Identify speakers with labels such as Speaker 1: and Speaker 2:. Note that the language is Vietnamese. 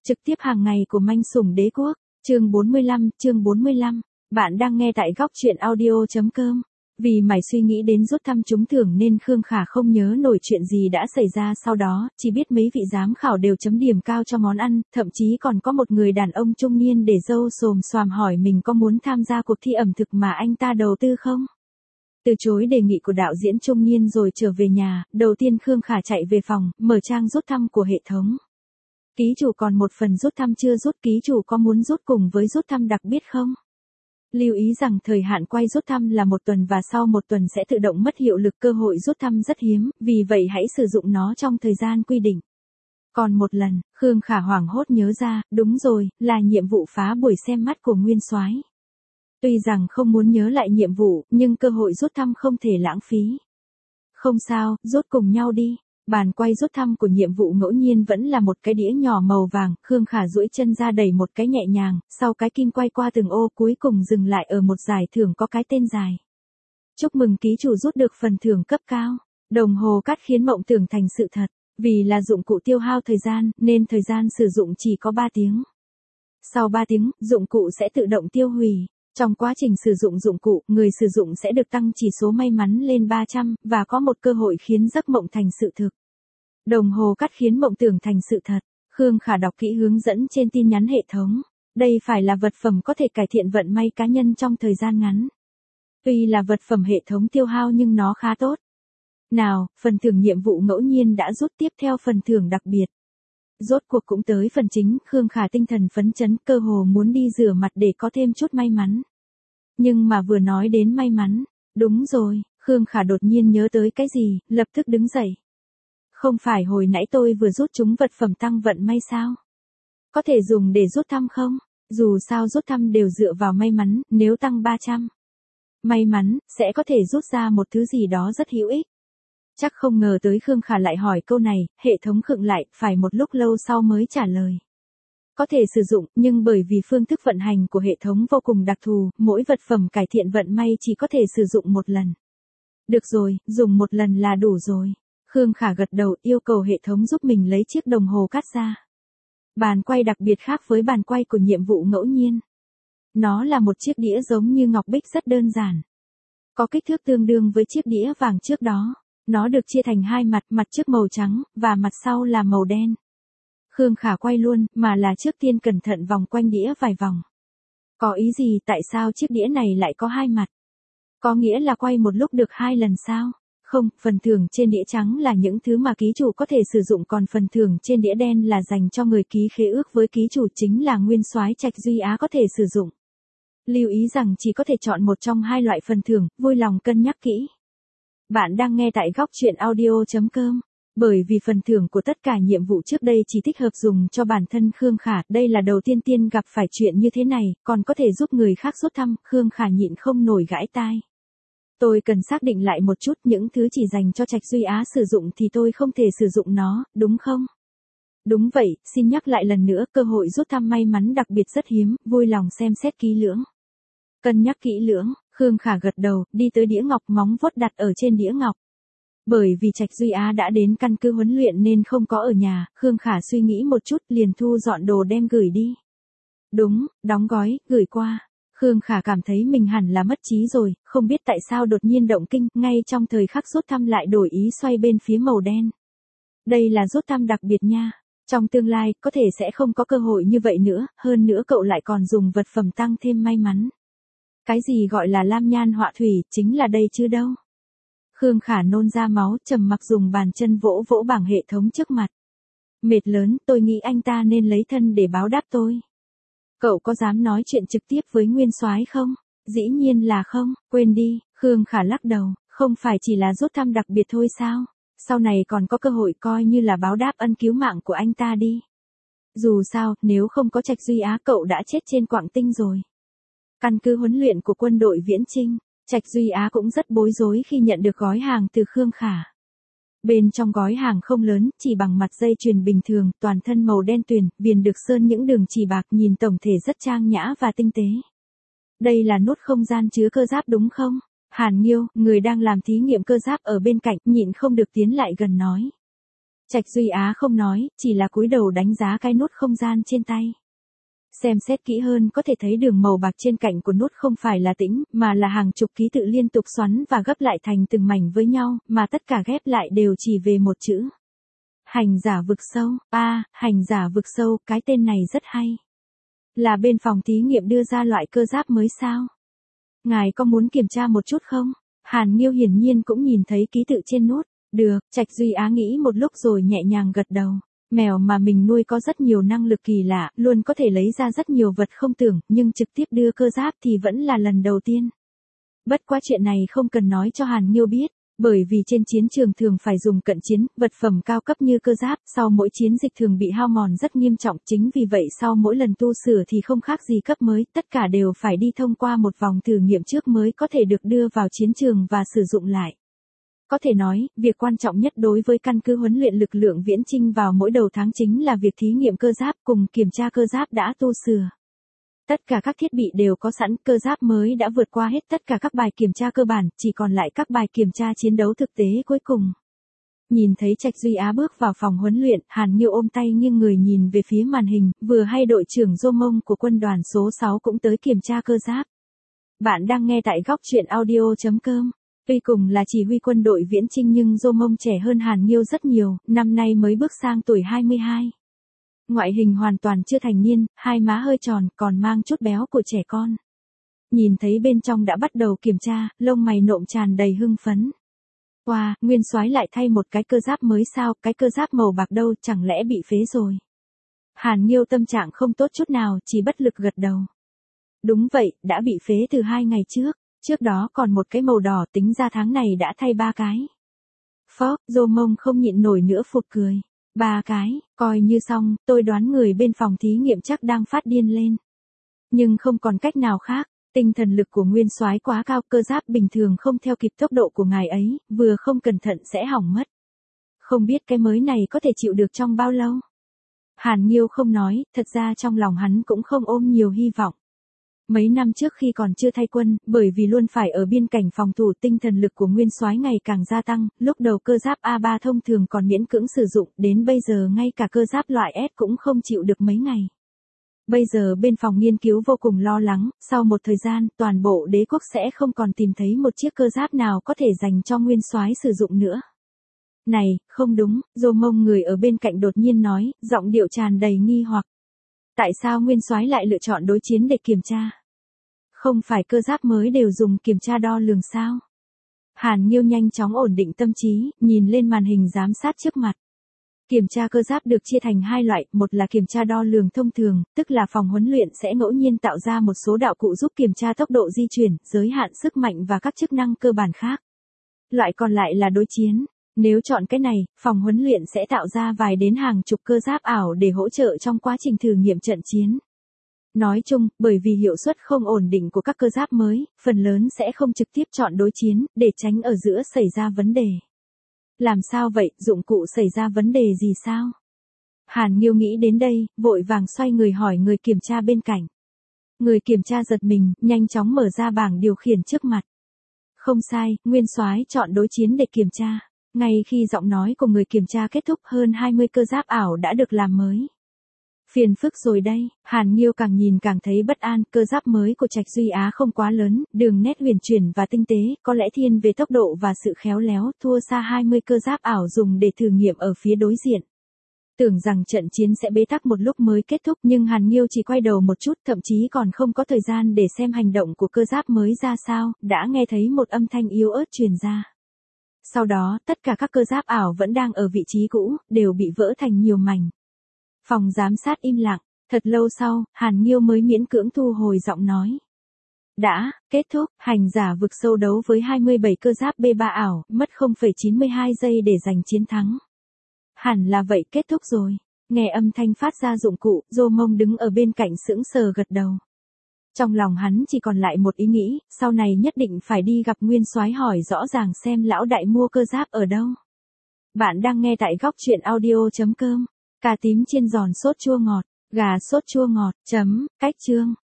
Speaker 1: Trực tiếp hàng ngày của Manh Sủng Đế Quốc, chương 45, bạn đang nghe tại góc truyện audio.com. Vì mải suy nghĩ đến rút thăm trúng thưởng nên Khương Khả không nhớ nổi chuyện gì đã xảy ra sau đó, chỉ biết mấy vị giám khảo đều chấm điểm cao cho món ăn, thậm chí còn có một người đàn ông trung niên để râu xồm xoàm hỏi mình có muốn tham gia cuộc thi ẩm thực mà anh ta đầu tư không. Từ chối đề nghị của đạo diễn trung niên rồi trở về nhà, đầu tiên Khương Khả chạy về phòng, mở trang rút thăm của hệ thống. Ký chủ còn một phần rút thăm chưa rút, ký chủ có muốn rút cùng với rút thăm đặc biệt không? Lưu ý rằng thời hạn quay rút thăm là 1 tuần và sau 1 tuần sẽ tự động mất hiệu lực, cơ hội rút thăm rất hiếm, vì vậy hãy sử dụng nó trong thời gian quy định. Còn một lần, Khương Khả hoảng hốt nhớ ra, đúng rồi, là nhiệm vụ phá buổi xem mắt của Nguyên Soái. Tuy rằng không muốn nhớ lại nhiệm vụ, nhưng cơ hội rút thăm không thể lãng phí. Không sao, rút cùng nhau đi. Bàn quay rút thăm của nhiệm vụ ngẫu nhiên vẫn là một cái đĩa nhỏ màu vàng, Khương Khả duỗi chân ra đẩy một cái nhẹ nhàng, sau cái kim quay qua từng ô cuối cùng dừng lại ở một giải thưởng có cái tên dài. Chúc mừng ký chủ rút được phần thưởng cấp cao. Đồng hồ cát khiến mộng tưởng thành sự thật. Vì là dụng cụ tiêu hao thời gian, nên thời gian sử dụng chỉ có 3 tiếng. Sau 3 tiếng, dụng cụ sẽ tự động tiêu hủy. Trong quá trình sử dụng dụng cụ, người sử dụng sẽ được tăng chỉ số may mắn lên 300, và có một cơ hội khiến giấc mộng thành sự thực. Đồng hồ cát khiến mộng tưởng thành sự thật. Khương Khả đọc kỹ hướng dẫn trên tin nhắn hệ thống. Đây phải là vật phẩm có thể cải thiện vận may cá nhân trong thời gian ngắn. Tuy là vật phẩm hệ thống tiêu hao nhưng nó khá tốt. Nào, phần thưởng nhiệm vụ ngẫu nhiên đã rút, tiếp theo phần thưởng đặc biệt. Rốt cuộc cũng tới phần chính, Khương Khả tinh thần phấn chấn, cơ hồ muốn đi rửa mặt để có thêm chút may mắn. Nhưng mà vừa nói đến may mắn, đúng rồi, Khương Khả đột nhiên nhớ tới cái gì, lập tức đứng dậy. Không phải hồi nãy tôi vừa rút trúng vật phẩm tăng vận may sao? Có thể dùng để rút thăm không? Dù sao rút thăm đều dựa vào may mắn, nếu tăng 300 may mắn, sẽ có thể rút ra một thứ gì đó rất hữu ích. Chắc không ngờ tới Khương Khả lại hỏi câu này, hệ thống khựng lại, phải một lúc lâu sau mới trả lời. Có thể sử dụng, nhưng bởi vì phương thức vận hành của hệ thống vô cùng đặc thù, mỗi vật phẩm cải thiện vận may chỉ có thể sử dụng một lần. Được rồi, dùng một lần là đủ rồi. Khương Khả gật đầu, yêu cầu hệ thống giúp mình lấy chiếc đồng hồ cát ra. Bàn quay đặc biệt khác với bàn quay của nhiệm vụ ngẫu nhiên. Nó là một chiếc đĩa giống như ngọc bích rất đơn giản. Có kích thước tương đương với chiếc đĩa vàng trước đó. Nó được chia thành 2 mặt, mặt trước màu trắng, và mặt sau là màu đen. Khương Khả quay luôn, mà là trước tiên cẩn thận vòng quanh đĩa vài vòng. Có ý gì, tại sao chiếc đĩa này lại có 2 mặt? Có nghĩa là quay một lúc được 2 lần sao? Không, phần thưởng trên đĩa trắng là những thứ mà ký chủ có thể sử dụng, còn phần thưởng trên đĩa đen là dành cho người ký khế ước với ký chủ, chính là Nguyên Soái Trạch Duy Á có thể sử dụng. Lưu ý rằng chỉ có thể chọn một trong 2 loại phần thưởng, vui lòng cân nhắc kỹ. Bạn đang nghe tại góc truyện audio.com. Bởi vì phần thưởng của tất cả nhiệm vụ trước đây chỉ thích hợp dùng cho bản thân Khương Khả, đây là đầu tiên gặp phải chuyện như thế này, còn có thể giúp người khác rút thăm, Khương Khả nhịn không nổi gãi tai. Tôi cần xác định lại một chút, những thứ chỉ dành cho Trạch Duy Á sử dụng thì tôi không thể sử dụng nó, đúng không? Đúng vậy, xin nhắc lại lần nữa, cơ hội rút thăm may mắn đặc biệt rất hiếm, vui lòng xem xét kỹ lưỡng. Cân nhắc kỹ lưỡng. Khương Khả gật đầu, đi tới đĩa ngọc, móng vuốt đặt ở trên đĩa ngọc. Bởi vì Trạch Duy Á đã đến căn cứ huấn luyện nên không có ở nhà, Khương Khả suy nghĩ một chút, liền thu dọn đồ đem gửi đi. Đúng, đóng gói, gửi qua. Khương Khả cảm thấy mình hẳn là mất trí rồi, không biết tại sao đột nhiên động kinh, ngay trong thời khắc rút thăm lại đổi ý xoay bên phía màu đen. Đây là rút thăm đặc biệt nha. Trong tương lai, có thể sẽ không có cơ hội như vậy nữa, hơn nữa cậu lại còn dùng vật phẩm tăng thêm may mắn. Cái gì gọi là lam nhan họa thủy, chính là đây chứ đâu. Khương Khả nôn ra máu, trầm mặc dùng bàn chân vỗ vỗ bảng hệ thống trước mặt. Mệt lớn, tôi nghĩ anh ta nên lấy thân để báo đáp tôi. Cậu có dám nói chuyện trực tiếp với Nguyên Soái không? Dĩ nhiên là không, quên đi, Khương Khả lắc đầu, không phải chỉ là rút thăm đặc biệt thôi sao? Sau này còn có cơ hội, coi như là báo đáp ân cứu mạng của anh ta đi. Dù sao, nếu không có Trạch Duy Á cậu đã chết trên Quảng Tinh rồi. Căn cứ huấn luyện của quân đội Viễn Chinh, Trạch Duy Á cũng rất bối rối khi nhận được gói hàng từ Khương Khả. Bên trong gói hàng không lớn, chỉ bằng mặt dây chuyền bình thường, toàn thân màu đen tuyền, viền được sơn những đường chỉ bạc, nhìn tổng thể rất trang nhã và tinh tế. Đây là nút không gian chứa cơ giáp đúng không? Hàn Nghiêu, người đang làm thí nghiệm cơ giáp ở bên cạnh, nhịn không được tiến lại gần nói. Trạch Duy Á không nói, chỉ là cúi đầu đánh giá cái nút không gian trên tay. Xem xét kỹ hơn có thể thấy đường màu bạc trên cạnh của nút không phải là tĩnh, mà là hàng chục ký tự liên tục xoắn và gấp lại thành từng mảnh với nhau, mà tất cả ghép lại đều chỉ về một chữ. Hành giả vực sâu, hành giả vực sâu, cái tên này rất hay. Là bên phòng thí nghiệm đưa ra loại cơ giáp mới sao? Ngài có muốn kiểm tra một chút không? Hàn Nghiêu hiển nhiên cũng nhìn thấy ký tự trên nút. Được, Trạch Duy Á nghĩ một lúc rồi nhẹ nhàng gật đầu. Mèo mà mình nuôi có rất nhiều năng lực kỳ lạ, luôn có thể lấy ra rất nhiều vật không tưởng, nhưng trực tiếp đưa cơ giáp thì vẫn là lần đầu tiên. Bất quá chuyện này không cần nói cho Hàn Nghiêu biết, bởi vì trên chiến trường thường phải dùng cận chiến, vật phẩm cao cấp như cơ giáp, sau mỗi chiến dịch thường bị hao mòn rất nghiêm trọng, chính vì vậy sau mỗi lần tu sửa thì không khác gì cấp mới, tất cả đều phải đi thông qua một vòng thử nghiệm trước mới có thể được đưa vào chiến trường và sử dụng lại. Có thể nói, việc quan trọng nhất đối với căn cứ huấn luyện lực lượng viễn chinh vào mỗi đầu tháng chính là việc thí nghiệm cơ giáp cùng kiểm tra cơ giáp đã tu sửa. Tất cả các thiết bị đều có sẵn, cơ giáp mới đã vượt qua hết tất cả các bài kiểm tra cơ bản, chỉ còn lại các bài kiểm tra chiến đấu thực tế cuối cùng. Nhìn thấy Trạch Duy Á bước vào phòng huấn luyện, Hàn Nghiêu ôm tay nghiêng người nhìn về phía màn hình, vừa hay đội trưởng Dô Mông của quân đoàn số 6 cũng tới kiểm tra cơ giáp. Bạn đang nghe tại góc truyện audio.com. Tuy cùng là chỉ huy quân đội viễn chinh nhưng Dô Mông trẻ hơn Hàn Nghiêu rất nhiều, năm nay mới bước sang tuổi 22. Ngoại hình hoàn toàn chưa thành niên, hai má hơi tròn, còn mang chút béo của trẻ con. Nhìn thấy bên trong đã bắt đầu kiểm tra, lông mày nộm tràn đầy hưng phấn. Wow, Nguyên Soái lại thay một cái cơ giáp mới sao, cái cơ giáp màu bạc đâu, chẳng lẽ bị phế rồi. Hàn Nghiêu tâm trạng không tốt chút nào, chỉ bất lực gật đầu. Đúng vậy, đã bị phế từ 2 ngày trước. Trước đó còn một cái màu đỏ, tính ra tháng này đã thay 3 cái. Phó, Dô Mông không nhịn nổi nữa phụt cười. 3 cái, coi như xong, tôi đoán người bên phòng thí nghiệm chắc đang phát điên lên. Nhưng không còn cách nào khác, tinh thần lực của Nguyên Soái quá cao, cơ giáp bình thường không theo kịp tốc độ của ngài ấy, vừa không cẩn thận sẽ hỏng mất. Không biết cái mới này có thể chịu được trong bao lâu? Hàn Nghiêu không nói, thật ra trong lòng hắn cũng không ôm nhiều hy vọng. Mấy năm trước khi còn chưa thay quân, bởi vì luôn phải ở biên cảnh phòng thủ, tinh thần lực của Nguyên Soái ngày càng gia tăng, lúc đầu cơ giáp A3 thông thường còn miễn cưỡng sử dụng, đến bây giờ ngay cả cơ giáp loại S cũng không chịu được mấy ngày. Bây giờ bên phòng nghiên cứu vô cùng lo lắng, sau một thời gian, toàn bộ đế quốc sẽ không còn tìm thấy một chiếc cơ giáp nào có thể dành cho Nguyên Soái sử dụng nữa. Này, không đúng, Dô Mông người ở bên cạnh đột nhiên nói, giọng điệu tràn đầy nghi hoặc. Tại sao Nguyên Soái lại lựa chọn đối chiến để kiểm tra? Không phải cơ giáp mới đều dùng kiểm tra đo lường sao? Hàn Nghiêu nhanh chóng ổn định tâm trí, nhìn lên màn hình giám sát trước mặt. Kiểm tra cơ giáp được chia thành 2 loại, một là kiểm tra đo lường thông thường, tức là phòng huấn luyện sẽ ngẫu nhiên tạo ra một số đạo cụ giúp kiểm tra tốc độ di chuyển, giới hạn sức mạnh và các chức năng cơ bản khác. Loại còn lại là đối chiến. Nếu chọn cái này, phòng huấn luyện sẽ tạo ra vài đến hàng chục cơ giáp ảo để hỗ trợ trong quá trình thử nghiệm trận chiến. Nói chung, bởi vì hiệu suất không ổn định của các cơ giáp mới, phần lớn sẽ không trực tiếp chọn đối chiến, để tránh ở giữa xảy ra vấn đề. Làm sao vậy, dụng cụ xảy ra vấn đề gì sao? Hàn Nghiêu nghĩ đến đây, vội vàng xoay người hỏi người kiểm tra bên cạnh. Người kiểm tra giật mình, nhanh chóng mở ra bảng điều khiển trước mặt. Không sai, Nguyên Soái chọn đối chiến để kiểm tra. Ngay khi giọng nói của người kiểm tra kết thúc, hơn 20 cơ giáp ảo đã được làm mới. Phiền phức rồi đây, Hàn Nghiêu càng nhìn càng thấy bất an, cơ giáp mới của Trạch Duy Á không quá lớn, đường nét huyền chuyển và tinh tế, có lẽ thiên về tốc độ và sự khéo léo, thua xa 20 cơ giáp ảo dùng để thử nghiệm ở phía đối diện. Tưởng rằng trận chiến sẽ bế tắc một lúc mới kết thúc, nhưng Hàn Nghiêu chỉ quay đầu một chút, thậm chí còn không có thời gian để xem hành động của cơ giáp mới ra sao, đã nghe thấy một âm thanh yếu ớt truyền ra. Sau đó, tất cả các cơ giáp ảo vẫn đang ở vị trí cũ, đều bị vỡ thành nhiều mảnh. Phòng giám sát im lặng, thật lâu sau, Hàn Nghiêu mới miễn cưỡng thu hồi giọng nói. Đã, kết thúc, hành giả vực sâu đấu với 27 cơ giáp B3 ảo, mất 0,92 giây để giành chiến thắng. Hẳn là vậy, kết thúc rồi. Nghe âm thanh phát ra dụng cụ, Dô Mông đứng ở bên cạnh sững sờ gật đầu. Trong lòng hắn chỉ còn lại một ý nghĩ, sau này nhất định phải đi gặp Nguyên Soái hỏi rõ ràng xem lão đại mua cơ giáp ở đâu. Bạn đang nghe tại góc truyện audio.com. Cà tím chiên giòn sốt chua ngọt, gà sốt chua ngọt, cách chương.